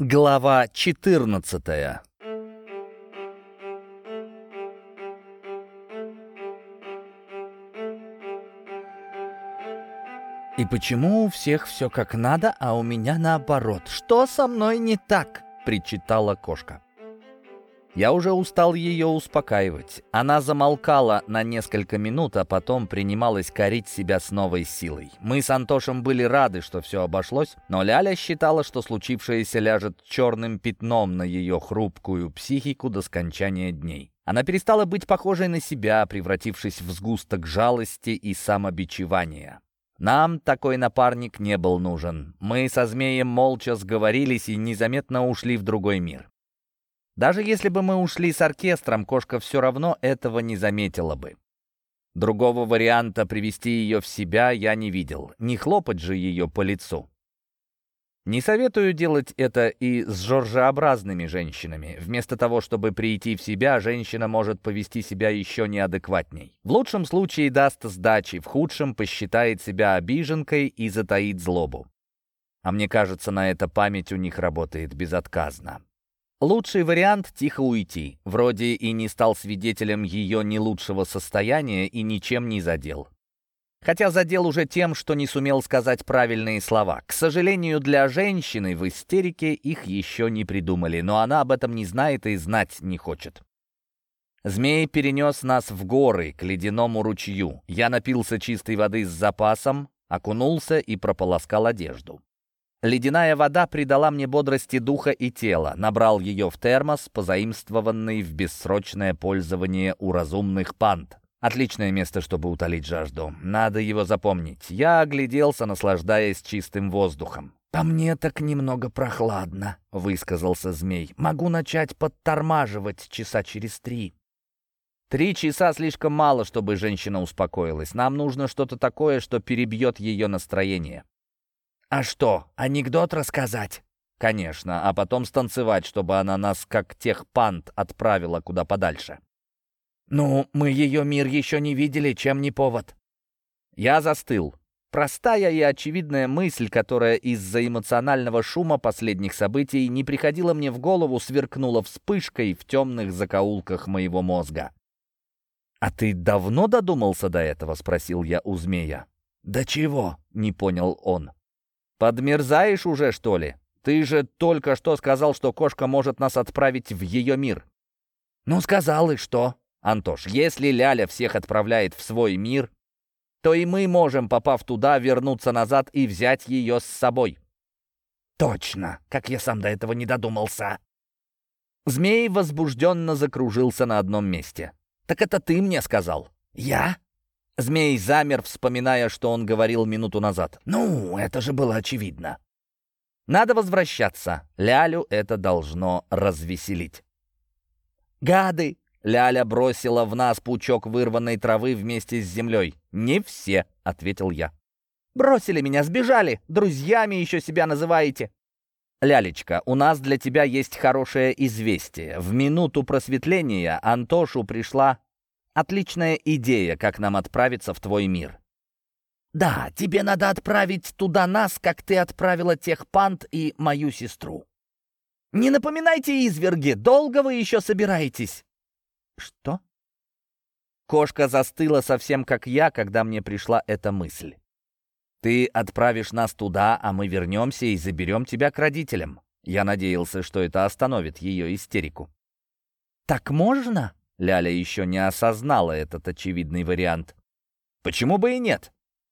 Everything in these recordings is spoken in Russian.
Глава 14. «И почему у всех все как надо, а у меня наоборот? Что со мной не так?» — причитала кошка. Я уже устал ее успокаивать. Она замолкала на несколько минут, а потом принималась корить себя с новой силой. Мы с Антошем были рады, что все обошлось, но Ляля считала, что случившееся ляжет черным пятном на ее хрупкую психику до скончания дней. Она перестала быть похожей на себя, превратившись в сгусток жалости и самобичевания. Нам такой напарник не был нужен. Мы со Змеем молча сговорились и незаметно ушли в другой мир. Даже если бы мы ушли с оркестром, кошка все равно этого не заметила бы. Другого варианта привести ее в себя я не видел. Не хлопать же ее по лицу. Не советую делать это и с жоржеобразными женщинами. Вместо того, чтобы прийти в себя, женщина может повести себя еще неадекватней. В лучшем случае даст сдачи, в худшем посчитает себя обиженкой и затаит злобу. А мне кажется, на это память у них работает безотказно. Лучший вариант — тихо уйти. Вроде и не стал свидетелем ее не лучшего состояния и ничем не задел. Хотя задел уже тем, что не сумел сказать правильные слова. К сожалению, для женщины в истерике их еще не придумали, но она об этом не знает и знать не хочет. Змей перенес нас в горы, к ледяному ручью. Я напился чистой воды с запасом, окунулся и прополоскал одежду. Ледяная вода придала мне бодрости духа и тела. Набрал ее в термос, позаимствованный в бессрочное пользование у разумных панд. Отличное место, чтобы утолить жажду. Надо его запомнить. Я огляделся, наслаждаясь чистым воздухом. «По мне так немного прохладно», — высказался Змей. «Могу начать подтормаживать часа через 3». 3 часа слишком мало, чтобы женщина успокоилась. Нам нужно что-то такое, что перебьет ее настроение. «А что, анекдот рассказать?» «Конечно, а потом станцевать, чтобы она нас, как тех панд, отправила куда подальше». «Ну, мы ее мир еще не видели, чем не повод?» Я застыл. Простая и очевидная мысль, которая из-за эмоционального шума последних событий не приходила мне в голову, сверкнула вспышкой в темных закоулках моего мозга. «А ты давно додумался до этого?» — спросил я у Змея. «До чего?» — не понял он. «Подмерзаешь уже, что ли? Ты же только что сказал, что кошка может нас отправить в ее мир». «Ну, сказал, и что?» «Антош, если Ляля всех отправляет в свой мир, то и мы можем, попав туда, вернуться назад и взять ее с собой». «Точно! Как я сам до этого не додумался!» Змей возбужденно закружился на одном месте. «Так это ты мне сказал?» «Я?» Змей замер, вспоминая, что он говорил минуту назад. «Ну, это же было очевидно». «Надо возвращаться. Лялю это должно развеселить». «Гады!» — Ляля бросила в нас пучок вырванной травы вместе с землей. «Не все», — ответил я. «Бросили меня, сбежали. Друзьями еще себя называете». «Лялечка, у нас для тебя есть хорошее известие. В минуту просветления Антошу пришла отличная идея, как нам отправиться в твой мир». «Да, тебе надо отправить туда нас, как ты отправила тех панд и мою сестру». «Не напоминайте, изверги, долго вы еще собираетесь?» «Что?» Кошка застыла совсем как я, когда мне пришла эта мысль. «Ты отправишь нас туда, а мы вернемся и заберем тебя к родителям». Я надеялся, что это остановит ее истерику. «Так можно?» Ляля еще не осознала этот очевидный вариант. «Почему бы и нет?»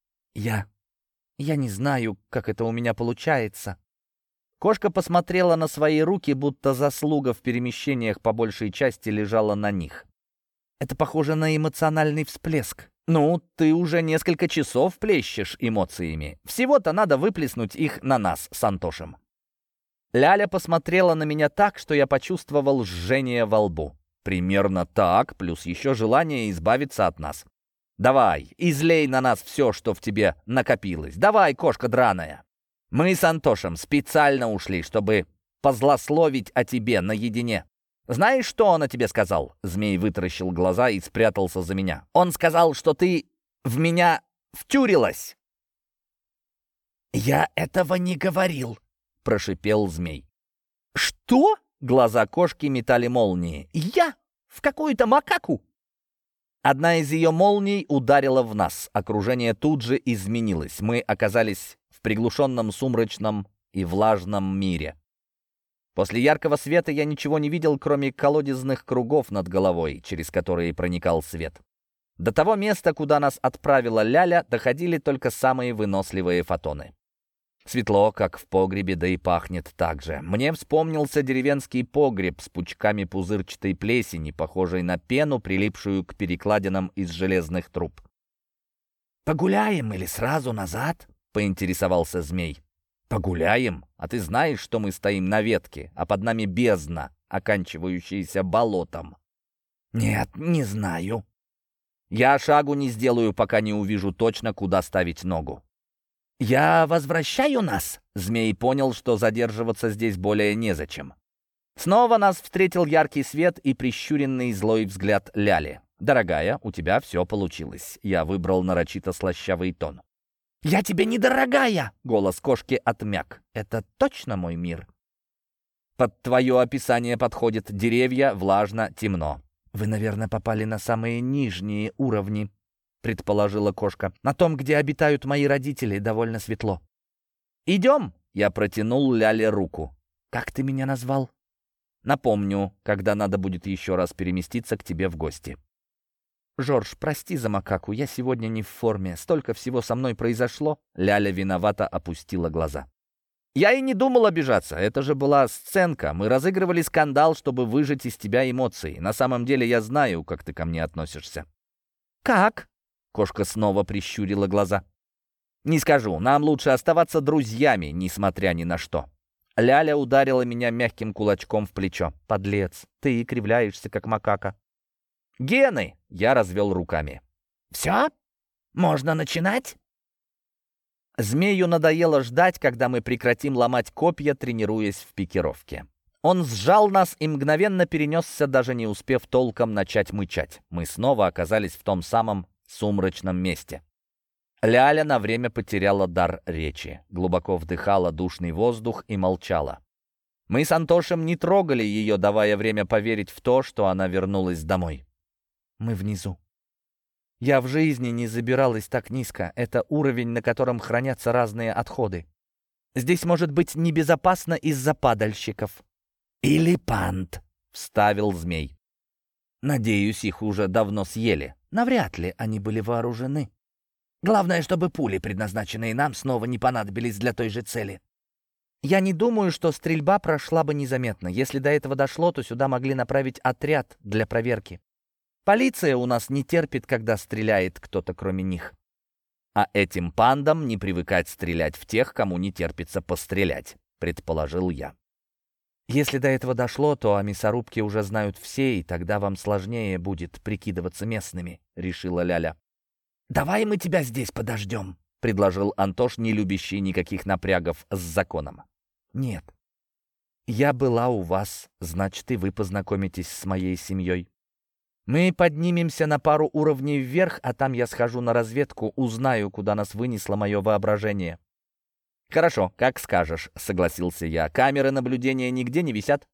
Я не знаю, как это у меня получается». Кошка посмотрела на свои руки, будто заслуга в перемещениях по большей части лежала на них. «Это похоже на эмоциональный всплеск». «Ну, ты уже несколько часов плещешь эмоциями. Всего-то надо выплеснуть их на нас с Антошем». Ляля посмотрела на меня так, что я почувствовал жжение во лбу. Примерно так, плюс еще желание избавиться от нас. «Давай, излей на нас все, что в тебе накопилось. Давай, кошка драная». Мы с Антошем специально ушли, чтобы позлословить о тебе наедине. Знаешь, что он о тебе сказал?» Змей вытаращил глаза и спрятался за меня. «Он сказал, что ты в меня втюрилась». «Я этого не говорил», — прошипел Змей. «Что?» — глаза кошки метали молнии. «Я? В какую-то макаку?» Одна из ее молний ударила в нас. Окружение тут же изменилось. Мы оказались в приглушенном, сумрачном и влажном мире. После яркого света я ничего не видел, кроме колодезных кругов над головой, через которые проникал свет. До того места, куда нас отправила Ляля, доходили только самые выносливые фотоны. Светло, как в погребе, да и пахнет так же. Мне вспомнился деревенский погреб с пучками пузырчатой плесени, похожей на пену, прилипшую к перекладинам из железных труб. «Погуляем или сразу назад?» — поинтересовался змей. «Погуляем? А ты знаешь, что мы стоим на ветке, а под нами бездна, оканчивающаяся болотом?» «Нет, не знаю». «Я шагу не сделаю, пока не увижу точно, куда ставить ногу». «Я возвращаю нас?» Змей понял, что задерживаться здесь более незачем. Снова нас встретил яркий свет и прищуренный злой взгляд Ляли. «Дорогая, у тебя все получилось». Я выбрал нарочито слащавый тон. «Я тебе не дорогая!» — голос кошки отмяк. «Это точно мой мир?» «Под твое описание подходят деревья, влажно, темно». «Вы, наверное, попали на самые нижние уровни», — предположила кошка. «На том, где обитают мои родители, довольно светло». «Идем!» — я протянул Ляле руку. «Как ты меня назвал?» «Напомню, когда надо будет еще раз переместиться к тебе в гости». «Жорж, прости за макаку, я сегодня не в форме. Столько всего со мной произошло». Ляля виновато опустила глаза. «Я и не думал обижаться. Это же была сценка. Мы разыгрывали скандал, чтобы выжать из тебя эмоции. На самом деле я знаю, как ты ко мне относишься». «Как?» — кошка снова прищурила глаза. «Не скажу. Нам лучше оставаться друзьями, несмотря ни на что». Ляля ударила меня мягким кулачком в плечо. «Подлец, ты кривляешься, как макака». «Гены!» — я развел руками. «Все? Можно начинать?» Змею надоело ждать, когда мы прекратим ломать копья, тренируясь в пикировке. Он сжал нас и мгновенно перенесся, даже не успев толком начать мычать. Мы снова оказались в том самом сумрачном месте. Ляля на время потеряла дар речи, глубоко вдыхала душный воздух и молчала. Мы с Антошем не трогали ее, давая время поверить в то, что она вернулась домой. «Мы внизу. Я в жизни не забиралась так низко. Это уровень, на котором хранятся разные отходы. Здесь может быть небезопасно из-за падальщиков». «Или панд», — вставил змей. «Надеюсь, их уже давно съели». «Навряд ли они были вооружены. Главное, чтобы пули, предназначенные нам, снова не понадобились для той же цели». «Я не думаю, что стрельба прошла бы незаметно. Если до этого дошло, то сюда могли направить отряд для проверки. Полиция у нас не терпит, когда стреляет кто-то кроме них». «А этим пандам не привыкать стрелять в тех, кому не терпится пострелять», — предположил я. «Если до этого дошло, то о мясорубке уже знают все, и тогда вам сложнее будет прикидываться местными», — решила Ляля. «Давай мы тебя здесь подождем», — предложил Антош, не любящий никаких напрягов с законом. «Нет. Я была у вас, значит, и вы познакомитесь с моей семьей. Мы поднимемся на пару уровней вверх, а там я схожу на разведку, узнаю, куда нас вынесло мое воображение». «Хорошо, как скажешь», — согласился я. «Камеры наблюдения нигде не висят?»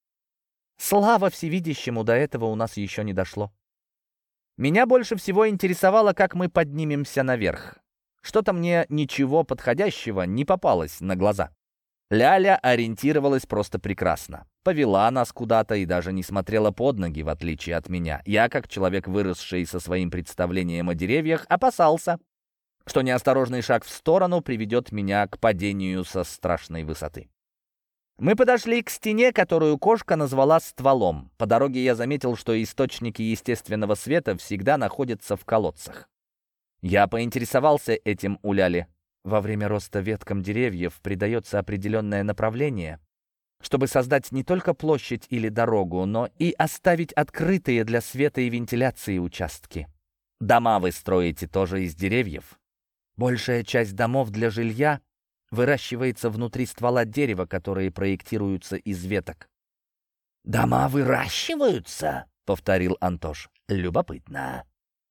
«Слава всевидящему, до этого у нас еще не дошло». Меня больше всего интересовало, как мы поднимемся наверх. Что-то мне ничего подходящего не попалось на глаза. Ляля ориентировалась просто прекрасно. Повела нас куда-то и даже не смотрела под ноги, в отличие от меня. Я, как человек, выросший со своим представлением о деревьях, опасался, что неосторожный шаг в сторону приведет меня к падению со страшной высоты. Мы подошли к стене, которую кошка назвала стволом. По дороге я заметил, что источники естественного света всегда находятся в колодцах. Я поинтересовался этим у Ляли. Во время роста веткам деревьев придается определенное направление, чтобы создать не только площадь или дорогу, но и оставить открытые для света и вентиляции участки. Дома вы строите тоже из деревьев? Большая часть домов для жилья выращивается внутри ствола дерева, которые проектируются из веток. «Дома выращиваются?» — повторил Антош. «Любопытно».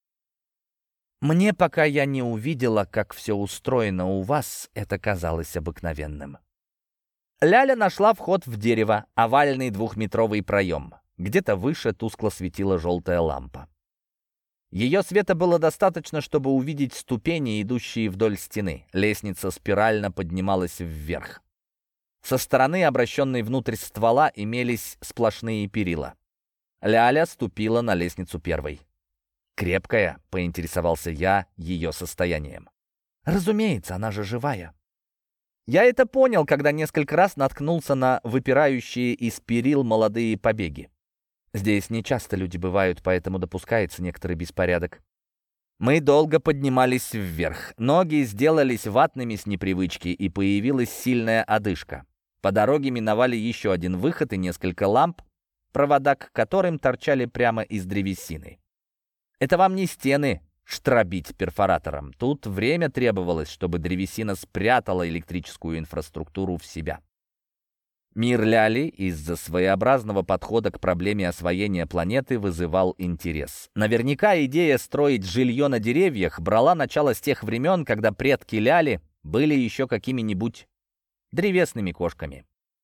Мне, пока я не увидела, как все устроено у вас, это казалось обыкновенным. Ляля нашла вход в дерево, овальный двухметровый проем. Где-то выше тускло светила желтая лампа. Ее света было достаточно, чтобы увидеть ступени, идущие вдоль стены. Лестница спирально поднималась вверх. Со стороны, обращенной внутрь ствола, имелись сплошные перила. Ляля ступила на лестницу первой. «Крепкая?» — поинтересовался я ее состоянием. «Разумеется, она же живая». Я это понял, когда несколько раз наткнулся на выпирающие из перил молодые побеги. Здесь нечасто люди бывают, поэтому допускается некоторый беспорядок. Мы долго поднимались вверх. Ноги сделались ватными с непривычки, и появилась сильная одышка. По дороге миновали еще один выход и несколько ламп, провода к которым торчали прямо из древесины. Это вам не стены штробить перфоратором. Тут время требовалось, чтобы древесина спрятала электрическую инфраструктуру в себя. Мир Ляли из-за своеобразного подхода к проблеме освоения планеты вызывал интерес. Наверняка идея строить жилье на деревьях брала начало с тех времен, когда предки Ляли были еще какими-нибудь древесными кошками.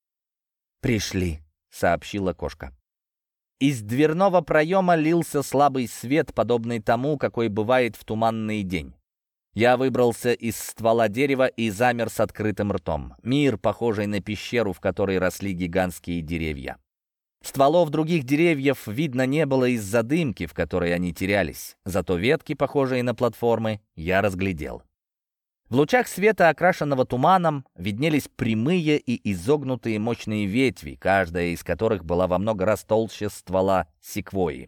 «Пришли», — сообщила кошка. Из дверного проема лился слабый свет, подобный тому, какой бывает в туманный день. Я выбрался из ствола дерева и замер с открытым ртом. Мир, похожий на пещеру, в которой росли гигантские деревья. Стволов других деревьев видно не было из-за дымки, в которой они терялись. Зато ветки, похожие на платформы, я разглядел. В лучах света, окрашенного туманом, виднелись прямые и изогнутые мощные ветви, каждая из которых была во много раз толще ствола секвойи.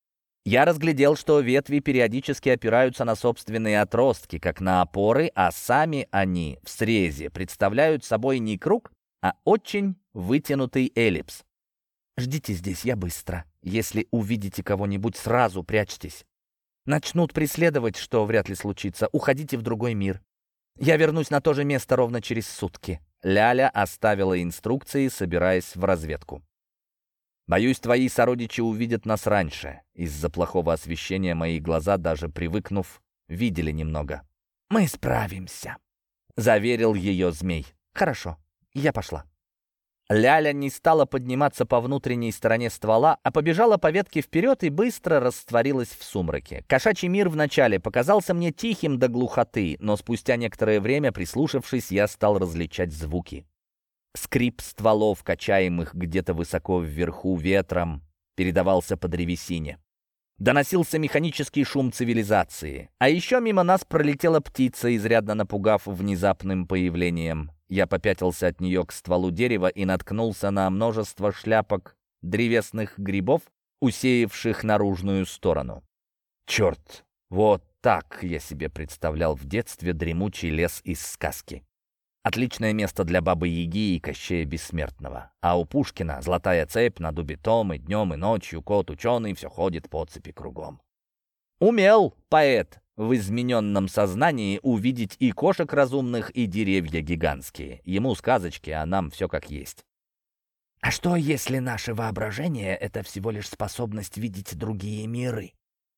Я разглядел, что ветви периодически опираются на собственные отростки, как на опоры, а сами они в срезе представляют собой не круг, а очень вытянутый эллипс. «Ждите здесь, я быстро. Если увидите кого-нибудь, сразу прячьтесь. Начнут преследовать, что вряд ли случится. Уходите в другой мир. Я вернусь на то же место ровно через сутки». Ляля оставила инструкции, собираясь в разведку. «Боюсь, твои сородичи увидят нас раньше. Из-за плохого освещения мои глаза, даже привыкнув, видели немного». «Мы справимся», — заверил ее змей. «Хорошо, я пошла». Ляля не стала подниматься по внутренней стороне ствола, а побежала по ветке вперед и быстро растворилась в сумраке. Кошачий мир вначале показался мне тихим до глухоты, но спустя некоторое время, прислушавшись, я стал различать звуки. Скрип стволов, качаемых где-то высоко вверху ветром, передавался по древесине. Доносился механический шум цивилизации. А еще мимо нас пролетела птица, изрядно напугав внезапным появлением. Я попятился от нее к стволу дерева и наткнулся на множество шляпок древесных грибов, усеявших наружную сторону. Черт, вот так я себе представлял в детстве дремучий лес из сказки. Отличное место для Бабы-Яги и Кощея Бессмертного. А у Пушкина золотая цепь на дубе том, и днем, и ночью кот ученый все ходит по цепи кругом. Умел поэт в измененном сознании увидеть и кошек разумных, и деревья гигантские. Ему сказочки, а нам все как есть. А что, если наше воображение — это всего лишь способность видеть другие миры?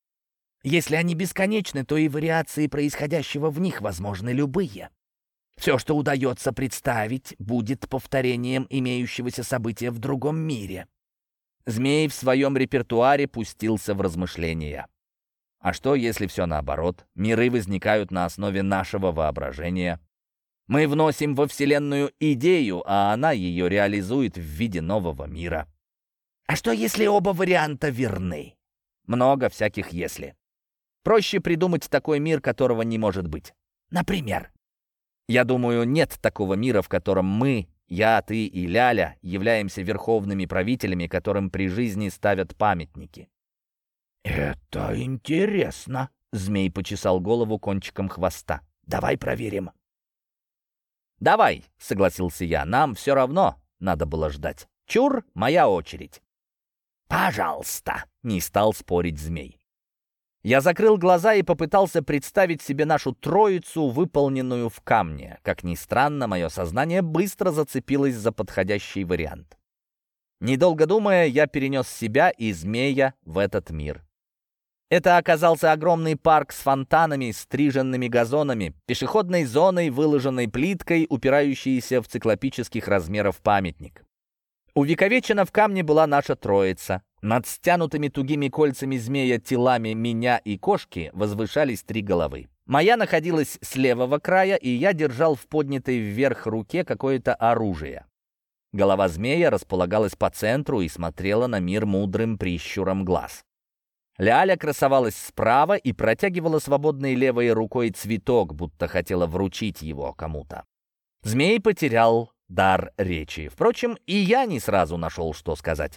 Если они бесконечны, то и вариации происходящего в них возможны любые. Все, что удается представить, будет повторением имеющегося события в другом мире. Змей в своем репертуаре пустился в размышления. А что, если все наоборот? Миры возникают на основе нашего воображения. Мы вносим во Вселенную идею, а она ее реализует в виде нового мира. А что, если оба варианта верны? Много всяких «если». Проще придумать такой мир, которого не может быть. Например? Я думаю, нет такого мира, в котором мы, я, ты и Ляля, являемся верховными правителями, которым при жизни ставят памятники. «Это интересно», — змей почесал голову кончиком хвоста. «Давай проверим». «Давай», — согласился я, — «нам все равно надо было ждать. Чур, моя очередь». «Пожалуйста», — не стал спорить змей. Я закрыл глаза и попытался представить себе нашу троицу, выполненную в камне. Как ни странно, мое сознание быстро зацепилось за подходящий вариант. Недолго думая, я перенес себя и змея в этот мир. Это оказался огромный парк с фонтанами, стриженными газонами, пешеходной зоной, выложенной плиткой, упирающейся в циклопических размеров памятник. Увековечена в камне была наша троица. Над стянутыми тугими кольцами змея телами меня и кошки возвышались 3 головы. Моя находилась с левого края, и я держал в поднятой вверх руке какое-то оружие. Голова змея располагалась по центру и смотрела на мир мудрым прищуром глаз. Ляля красовалась справа и протягивала свободной левой рукой цветок, будто хотела вручить его кому-то. Змей потерял дар речи. Впрочем, и я не сразу нашел, что сказать.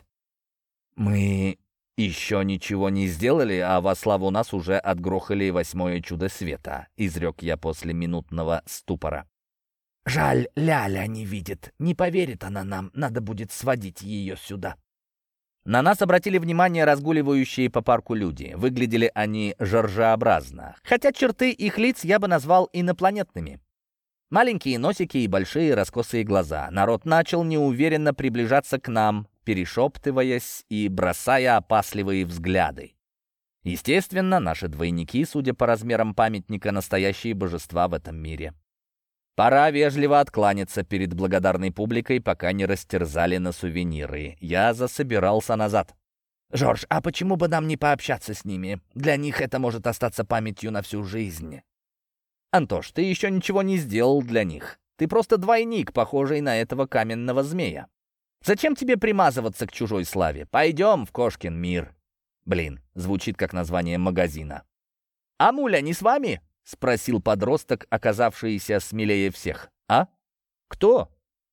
«Мы еще ничего не сделали, а во славу нас уже отгрохали 8-е чудо света», — изрек я после минутного ступора. «Жаль, Ляля не видит. Не поверит она нам. Надо будет сводить ее сюда». На нас обратили внимание разгуливающие по парку люди. Выглядели они жоржеобразно, хотя черты их лиц я бы назвал инопланетными. Маленькие носики и большие раскосые глаза. Народ начал неуверенно приближаться к нам, перешептываясь и бросая опасливые взгляды. Естественно, наши двойники, судя по размерам памятника, настоящие божества в этом мире. Пора вежливо откланяться перед благодарной публикой, пока не растерзали на сувениры. Я засобирался назад. «Жорж, а почему бы нам не пообщаться с ними? Для них это может остаться памятью на всю жизнь». «Антош, ты еще ничего не сделал для них. Ты просто двойник, похожий на этого каменного змея. Зачем тебе примазываться к чужой славе? Пойдем в Кошкин мир». Блин, звучит как название магазина. «А Муля не с вами?» — спросил подросток, оказавшийся смелее всех. «А? Кто?»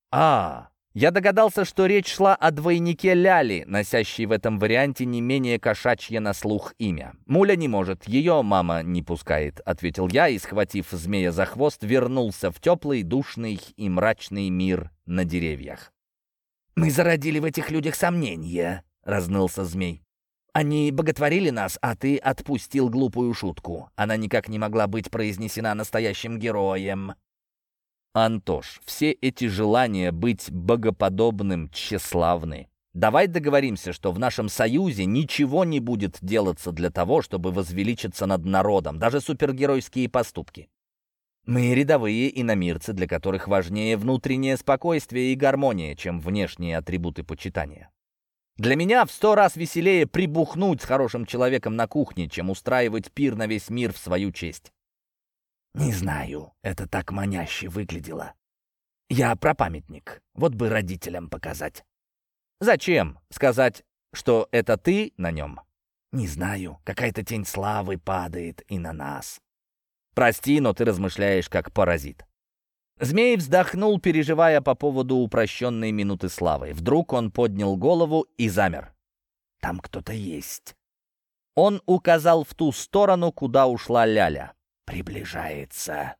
Я догадался, что речь шла о двойнике Ляли, носящей в этом варианте не менее кошачье на слух имя. «Муля не может, ее мама не пускает», — ответил я и, схватив змея за хвост, вернулся в теплый, душный и мрачный мир на деревьях. «Мы зародили в этих людях сомнения», — разнылся змей. «Они боготворили нас, а ты отпустил глупую шутку. Она никак не могла быть произнесена настоящим героем». «Антош, все эти желания быть богоподобным тщеславны. Давай договоримся, что в нашем союзе ничего не будет делаться для того, чтобы возвеличиться над народом, даже супергеройские поступки. Мы рядовые иномирцы, для которых важнее внутреннее спокойствие и гармония, чем внешние атрибуты почитания. Для меня в 100 раз веселее прибухнуть с хорошим человеком на кухне, чем устраивать пир на весь мир в свою честь». «Не знаю, это так маняще выглядело. Я про памятник, вот бы родителям показать». «Зачем? Сказать, что это ты на нем?» «Не знаю, какая-то тень славы падает и на нас». «Прости, но ты размышляешь как паразит». Змей вздохнул, переживая по поводу упрощенной минуты славы. Вдруг он поднял голову и замер. «Там кто-то есть». Он указал в ту сторону, куда ушла Ляля. «Приближается».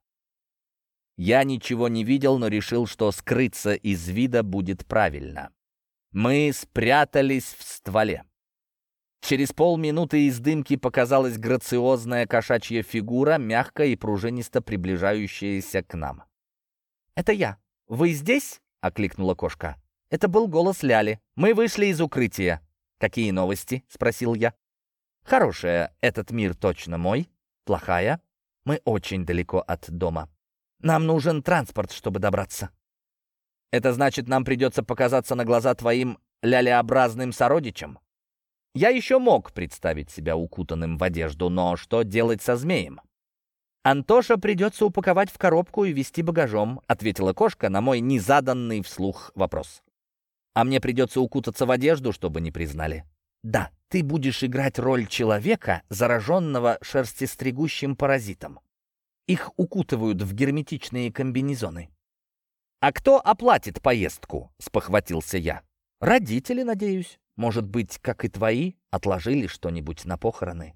Я ничего не видел, но решил, что скрыться из вида будет правильно. Мы спрятались в стволе. Через полминуты из дымки показалась грациозная кошачья фигура, мягко и пружинисто приближающаяся к нам. «Это я. Вы здесь?» — окликнула кошка. Это был голос Ляли. «Мы вышли из укрытия». «Какие новости?» — спросил я. «Хорошая. Этот мир точно мой. Плохая. Мы очень далеко от дома. Нам нужен транспорт, чтобы добраться». «Это значит, нам придется показаться на глаза твоим лялеобразным сородичам?» Я еще мог представить себя укутанным в одежду, но что делать со змеем? «Антоша придется упаковать в коробку и везти багажом», — ответила кошка на мой незаданный вслух вопрос. «А мне придется укутаться в одежду, чтобы не признали?» «Да, ты будешь играть роль человека, зараженного шерстистригущим паразитом. Их укутывают в герметичные комбинезоны». «А кто оплатит поездку?» — спохватился я. «Родители, надеюсь. Может быть, как и твои, отложили что-нибудь на похороны».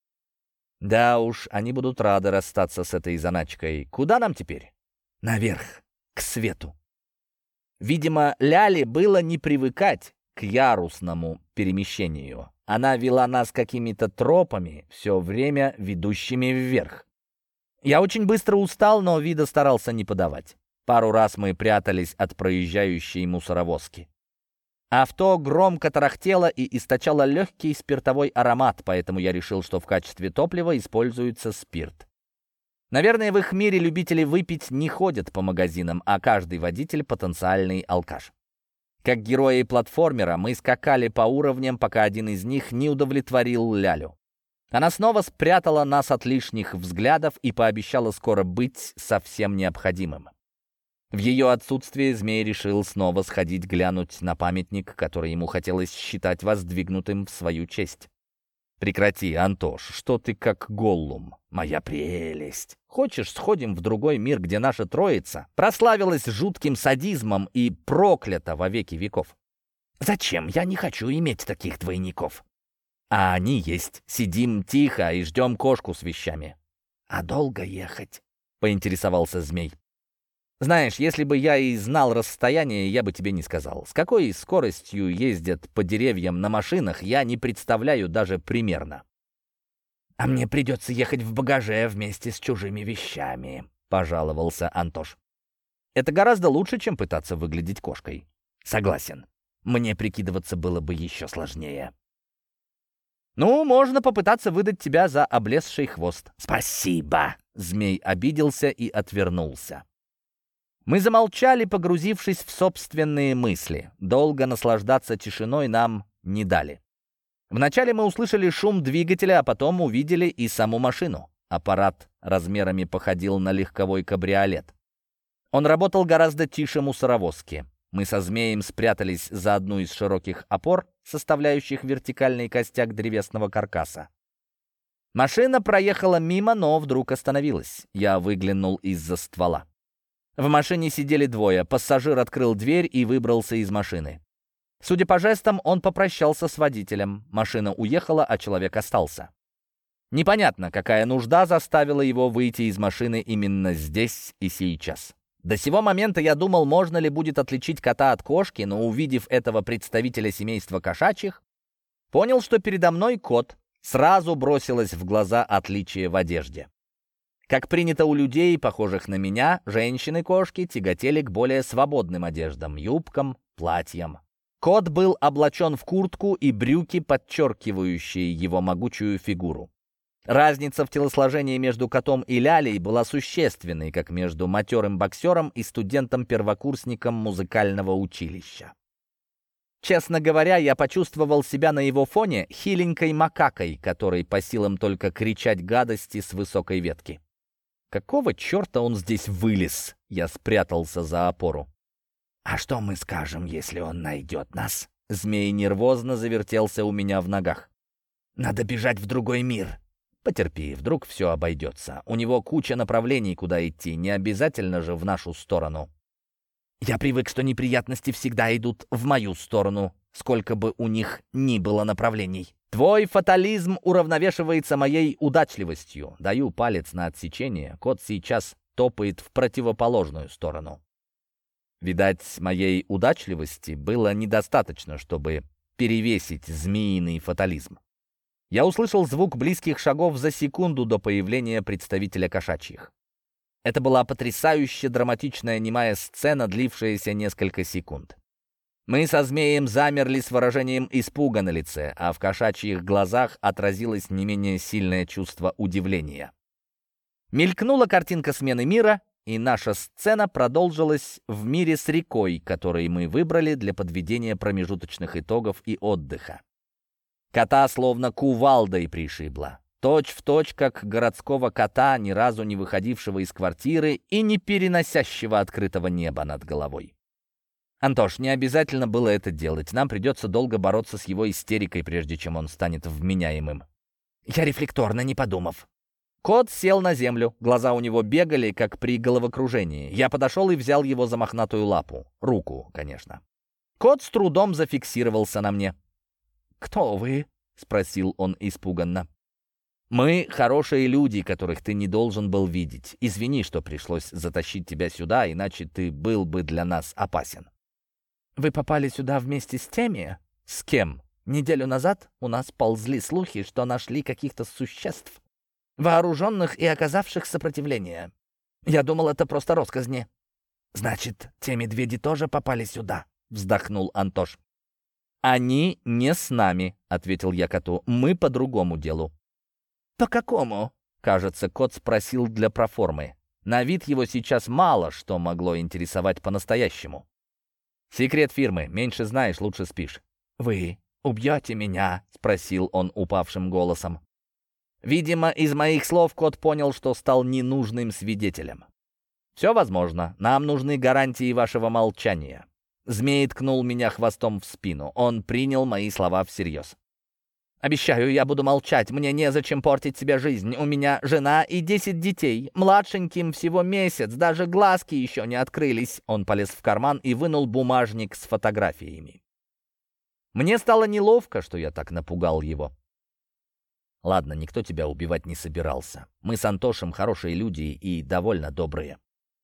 Да уж, они будут рады расстаться с этой заначкой. Куда нам теперь? Наверх, к свету. Видимо, Ляле было не привыкать к ярусному перемещению. Она вела нас какими-то тропами, все время ведущими вверх. Я очень быстро устал, но вида старался не подавать. Пару раз мы прятались от проезжающей мусоровозки. Авто громко тарахтело и источало легкий спиртовой аромат, поэтому я решил, что в качестве топлива используется спирт. Наверное, в их мире любители выпить не ходят по магазинам, а каждый водитель — потенциальный алкаш. Как герои платформера мы скакали по уровням, пока один из них не удовлетворил Лялю. Она снова спрятала нас от лишних взглядов и пообещала скоро быть совсем необходимым. В ее отсутствие змей решил снова сходить глянуть на памятник, который ему хотелось считать воздвигнутым в свою честь. «Прекрати, Антош, что ты как Голлум, моя прелесть. Хочешь, сходим в другой мир, где наша троица прославилась жутким садизмом и проклята во веки веков?» «Зачем? Я не хочу иметь таких двойников». «А они есть. Сидим тихо и ждем кошку с вещами». «А долго ехать?» — поинтересовался змей. «Знаешь, если бы я и знал расстояние, я бы тебе не сказал. С какой скоростью ездят по деревьям на машинах, я не представляю даже примерно». «А мне придется ехать в багаже вместе с чужими вещами», — пожаловался Антош. «Это гораздо лучше, чем пытаться выглядеть кошкой». «Согласен. Мне прикидываться было бы еще сложнее». «Ну, можно попытаться выдать тебя за облезший хвост». «Спасибо!» — змей обиделся и отвернулся. Мы замолчали, погрузившись в собственные мысли. Долго наслаждаться тишиной нам не дали. Вначале мы услышали шум двигателя, а потом увидели и саму машину. Аппарат размерами походил на легковой кабриолет. Он работал гораздо тише мусоровозки. Мы со змеем спрятались за одну из широких опор, составляющих вертикальный костяк древесного каркаса. Машина проехала мимо, но вдруг остановилась. Я выглянул из-за ствола. В машине сидели двое. Пассажир открыл дверь и выбрался из машины. Судя по жестам, он попрощался с водителем. Машина уехала, а человек остался. Непонятно, какая нужда заставила его выйти из машины именно здесь и сейчас. До сего момента я думал, можно ли будет отличить кота от кошки, но увидев этого представителя семейства кошачьих, понял, что передо мной кот. Сразу бросилось в глаза отличие в одежде. Как принято у людей, похожих на меня, женщины-кошки тяготели к более свободным одеждам, юбкам, платьям. Кот был облачен в куртку и брюки, подчеркивающие его могучую фигуру. Разница в телосложении между котом и Лялей была существенной, как между матерым боксером и студентом-первокурсником музыкального училища. Честно говоря, я почувствовал себя на его фоне хиленькой макакой, которой по силам только кричать гадости с высокой ветки. Какого черта он здесь вылез? Я спрятался за опору. «А что мы скажем, если он найдет нас?» Змей нервозно завертелся у меня в ногах. «Надо бежать в другой мир». «Потерпи, вдруг все обойдется. У него куча направлений, куда идти, не обязательно же в нашу сторону». «Я привык, что неприятности всегда идут в мою сторону, сколько бы у них ни было направлений». «Твой фатализм уравновешивается моей удачливостью. Даю палец на отсечение. Кот сейчас топает в противоположную сторону». Видать, моей удачливости было недостаточно, чтобы перевесить змеиный фатализм. Я услышал звук близких шагов за секунду до появления представителя кошачьих. Это была потрясающе драматичная немая сцена, длившаяся несколько секунд. Мы со змеем замерли с выражением испуга на лице, а в кошачьих глазах отразилось не менее сильное чувство удивления. Мелькнула картинка смены мира, и наша сцена продолжилась в мире с рекой, который мы выбрали для подведения промежуточных итогов и отдыха. Кота словно кувалдой пришибло. Точь в точь, как городского кота, ни разу не выходившего из квартиры и не переносящего открытого неба над головой. «Антош, не обязательно было это делать. Нам придется долго бороться с его истерикой, прежде чем он станет вменяемым». «Я рефлекторно, не подумав». Кот сел на землю. Глаза у него бегали, как при головокружении. Я подошел и взял его за мохнатую лапу. Руку, конечно. Кот с трудом зафиксировался на мне. «Кто вы?» — спросил он испуганно. «Мы хорошие люди, которых ты не должен был видеть. Извини, что пришлось затащить тебя сюда, иначе ты был бы для нас опасен». «Вы попали сюда вместе с теми?» «С кем?» «Неделю назад у нас ползли слухи, что нашли каких-то существ, вооруженных и оказавших сопротивление. Я думал, это просто росказни». «Значит, те медведи тоже попали сюда?» — вздохнул Антош. «Они не с нами», — ответил я коту. «Мы по другому делу». «По какому?» — кажется, кот спросил для проформы. На вид его сейчас мало что могло интересовать по-настоящему. «Секрет фирмы. Меньше знаешь, лучше спишь». «Вы убьете меня?» — спросил он упавшим голосом. Видимо, из моих слов кот понял, что стал ненужным свидетелем. «Все возможно. Нам нужны гарантии вашего молчания». Змей ткнул меня хвостом в спину. Он принял мои слова всерьез. «Обещаю, я буду молчать. Мне незачем портить себе жизнь. У меня жена и 10 детей. Младшеньким всего месяц. Даже глазки еще не открылись». Он полез в карман и вынул бумажник с фотографиями. Мне стало неловко, что я так напугал его. «Ладно, никто тебя убивать не собирался. Мы с Антошем хорошие люди и довольно добрые».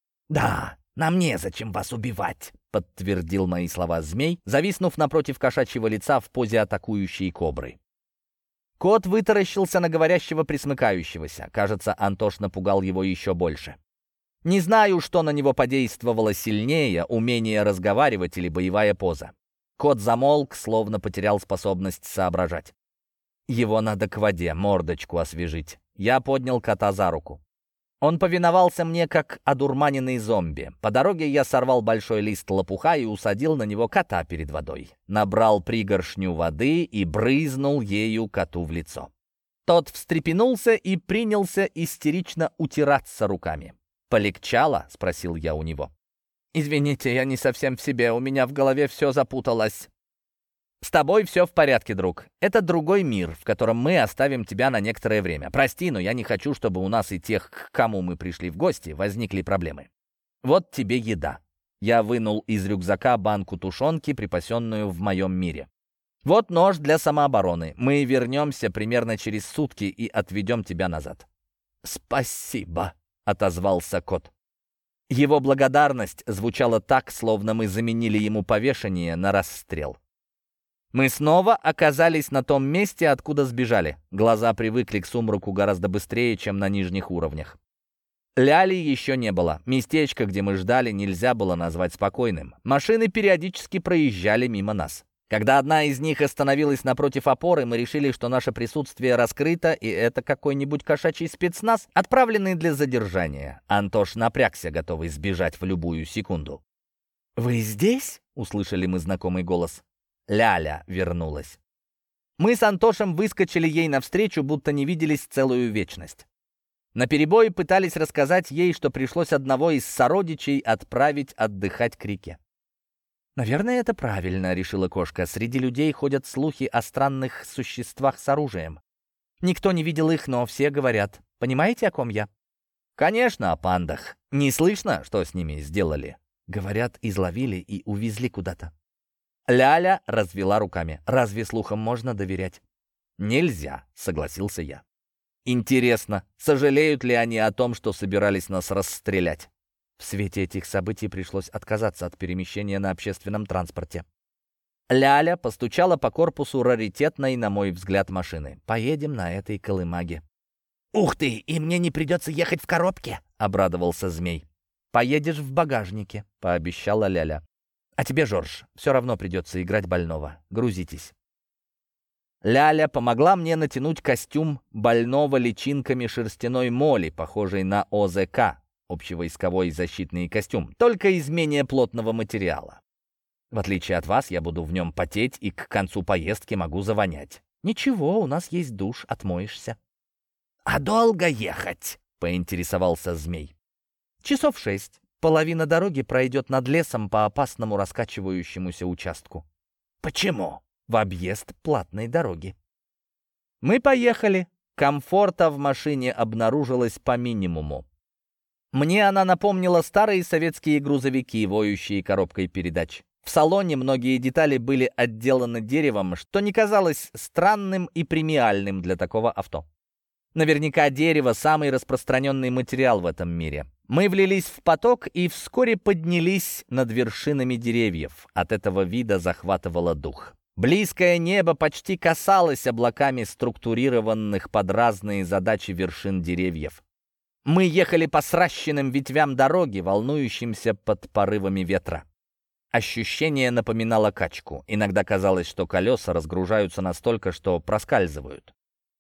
«Да, нам незачем вас убивать», — подтвердил мои слова змей, зависнув напротив кошачьего лица в позе атакующей кобры. Кот вытаращился на говорящего присмыкающегося. Кажется, Антош напугал его еще больше. Не знаю, что на него подействовало сильнее, умение разговаривать или боевая поза. Кот замолк, словно потерял способность соображать. Его надо к воде, мордочку освежить. Я поднял кота за руку. Он повиновался мне, как одурманенный зомби. По дороге я сорвал большой лист лопуха и усадил на него кота перед водой. Набрал пригоршню воды и брызнул ею коту в лицо. Тот встрепенулся и принялся истерично утираться руками. «Полегчало?» — спросил я у него. «Извините, я не совсем в себе, у меня в голове все запуталось». «С тобой все в порядке, друг. Это другой мир, в котором мы оставим тебя на некоторое время. Прости, но я не хочу, чтобы у нас и тех, к кому мы пришли в гости, возникли проблемы. Вот тебе еда». Я вынул из рюкзака банку тушенки, припасенную в моем мире. «Вот нож для самообороны. Мы вернемся примерно через сутки и отведем тебя назад». «Спасибо», — отозвался кот. Его благодарность звучала так, словно мы заменили ему повешение на расстрел. Мы снова оказались на том месте, откуда сбежали. Глаза привыкли к сумраку гораздо быстрее, чем на нижних уровнях. Ляли еще не было. Местечко, где мы ждали, нельзя было назвать спокойным. Машины периодически проезжали мимо нас. Когда одна из них остановилась напротив опоры, мы решили, что наше присутствие раскрыто, и это какой-нибудь кошачий спецназ, отправленный для задержания. Антош напрягся, готовый сбежать в любую секунду. «Вы здесь?» — услышали мы знакомый голос. Ляля вернулась. Мы с Антошем выскочили ей навстречу, будто не виделись целую вечность. Наперебой пытались рассказать ей, что пришлось одного из сородичей отправить отдыхать к реке. «Наверное, это правильно», — решила кошка. «Среди людей ходят слухи о странных существах с оружием. Никто не видел их, но все говорят. Понимаете, о ком я?» «Конечно, о пандах. Не слышно, что с ними сделали?» «Говорят, изловили и увезли куда-то». Ляля развела руками. «Разве слухам можно доверять?» «Нельзя», — согласился я. «Интересно, сожалеют ли они о том, что собирались нас расстрелять?» В свете этих событий пришлось отказаться от перемещения на общественном транспорте. Ляля постучала по корпусу раритетной, на мой взгляд, машины. «Поедем на этой колымаге». «Ух ты, и мне не придется ехать в коробке!» — обрадовался змей. «Поедешь в багажнике», — пообещала Ляля. «А тебе, Жорж, все равно придется играть больного. Грузитесь». Ляля помогла мне натянуть костюм больного личинками шерстяной моли, похожий на ОЗК, общевойсковой защитный костюм, только из менее плотного материала. В отличие от вас, я буду в нем потеть и к концу поездки могу завонять. «Ничего, у нас есть душ, отмоешься». «А долго ехать?» — поинтересовался змей. «Часов 6. Половина дороги пройдет над лесом по опасному раскачивающемуся участку». «Почему?» «В объезд платной дороги». Мы поехали. Комфорта в машине обнаружилось по минимуму. Мне она напомнила старые советские грузовики, воющие коробкой передач. В салоне многие детали были отделаны деревом, что не казалось странным и премиальным для такого авто. Наверняка дерево — самый распространенный материал в этом мире. Мы влились в поток и вскоре поднялись над вершинами деревьев. От этого вида захватывало дух. Близкое небо почти касалось облаками структурированных под разные задачи вершин деревьев. Мы ехали по сращенным ветвям дороги, волнующимся под порывами ветра. Ощущение напоминало качку. Иногда казалось, что колеса разгружаются настолько, что проскальзывают.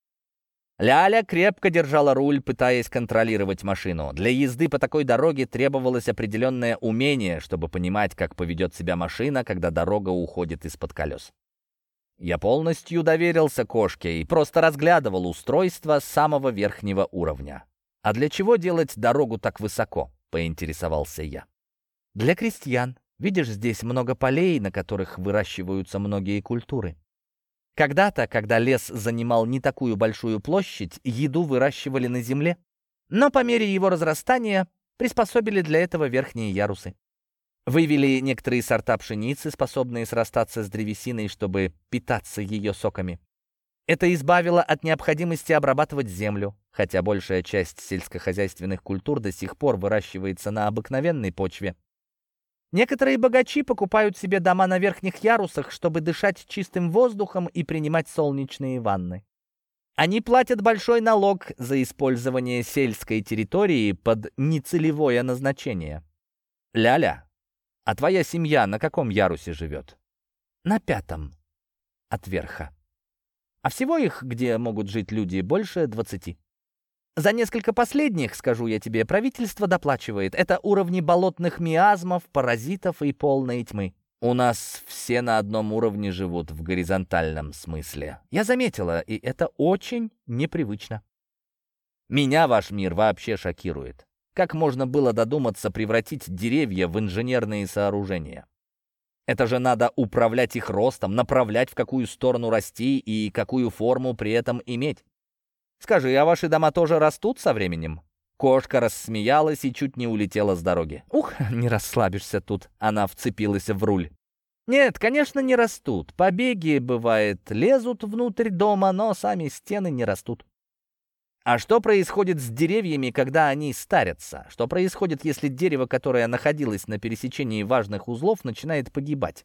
Ляля крепко держала руль, пытаясь контролировать машину. Для езды по такой дороге требовалось определенное умение, чтобы понимать, как поведет себя машина, когда дорога уходит из-под колес. Я полностью доверился кошке и просто разглядывал устройство самого верхнего уровня. «А для чего делать дорогу так высоко?» — поинтересовался я. «Для крестьян. Видишь, здесь много полей, на которых выращиваются многие культуры. Когда-то, когда лес занимал не такую большую площадь, еду выращивали на земле, но по мере его разрастания приспособили для этого верхние ярусы. Вывели некоторые сорта пшеницы, способные срастаться с древесиной, чтобы питаться ее соками. Это избавило от необходимости обрабатывать землю, хотя большая часть сельскохозяйственных культур до сих пор выращивается на обыкновенной почве. Некоторые богачи покупают себе дома на верхних ярусах, чтобы дышать чистым воздухом и принимать солнечные ванны. Они платят большой налог за использование сельской территории под нецелевое назначение. Ляля, а твоя семья на каком ярусе живет? На 5-м от верха. А всего их, где могут жить люди, больше 20. За несколько последних, скажу я тебе, правительство доплачивает. Это уровни болотных миазмов, паразитов и полной тьмы. У нас все на одном уровне живут в горизонтальном смысле. Я заметила, и это очень непривычно. Меня ваш мир вообще шокирует. Как можно было додуматься превратить деревья в инженерные сооружения? Это же надо управлять их ростом, направлять, в какую сторону расти и какую форму при этом иметь. Скажи, а ваши дома тоже растут со временем?» Кошка рассмеялась и чуть не улетела с дороги. «Ух, не расслабишься тут!» Она вцепилась в руль. «Нет, конечно, не растут. Побеги, бывает, лезут внутрь дома, но сами стены не растут». «А что происходит с деревьями, когда они старятся? Что происходит, если дерево, которое находилось на пересечении важных узлов, начинает погибать?»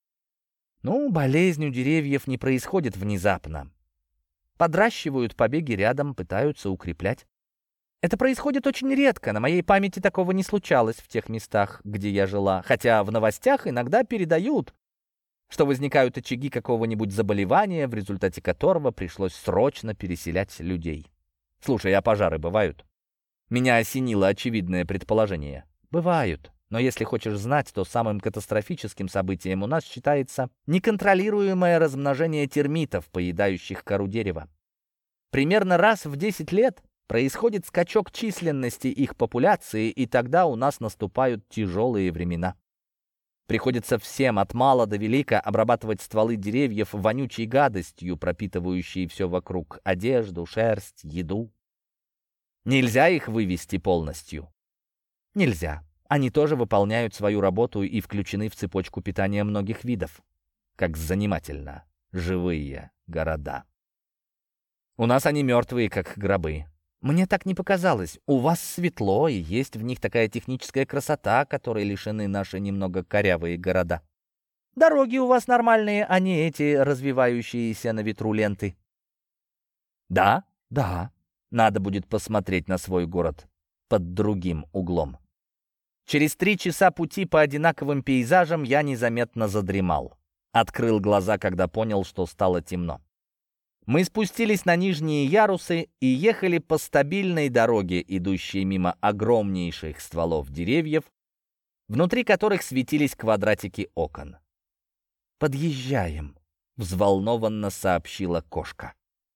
«Ну, болезнь у деревьев не происходит внезапно. Подращивают побеги рядом, пытаются укреплять. Это происходит очень редко, на моей памяти такого не случалось в тех местах, где я жила, хотя в новостях иногда передают, что возникают очаги какого-нибудь заболевания, в результате которого пришлось срочно переселять людей. Слушай, а пожары бывают?» Меня осенило очевидное предположение. Бывают. Но если хочешь знать, то самым катастрофическим событием у нас считается неконтролируемое размножение термитов, поедающих кору дерева. Примерно раз в 10 лет происходит скачок численности их популяции, и тогда у нас наступают тяжелые времена. Приходится всем от мала до велика обрабатывать стволы деревьев вонючей гадостью, пропитывающей все вокруг: одежду, шерсть, еду. Нельзя их вывести полностью? Нельзя. Они тоже выполняют свою работу и включены в цепочку питания многих видов. Как занимательно. Живые города. У нас они мертвые, как гробы. Мне так не показалось. У вас светло, и есть в них такая техническая красота, которой лишены наши немного корявые города. Дороги у вас нормальные, а не эти развивающиеся на ветру ленты. Да? Да. Надо будет посмотреть на свой город под другим углом. Через 3 часа пути по одинаковым пейзажам я незаметно задремал. Открыл глаза, когда понял, что стало темно. Мы спустились на нижние ярусы и ехали по стабильной дороге, идущей мимо огромнейших стволов деревьев, внутри которых светились квадратики окон. «Подъезжаем», — взволнованно сообщила кошка.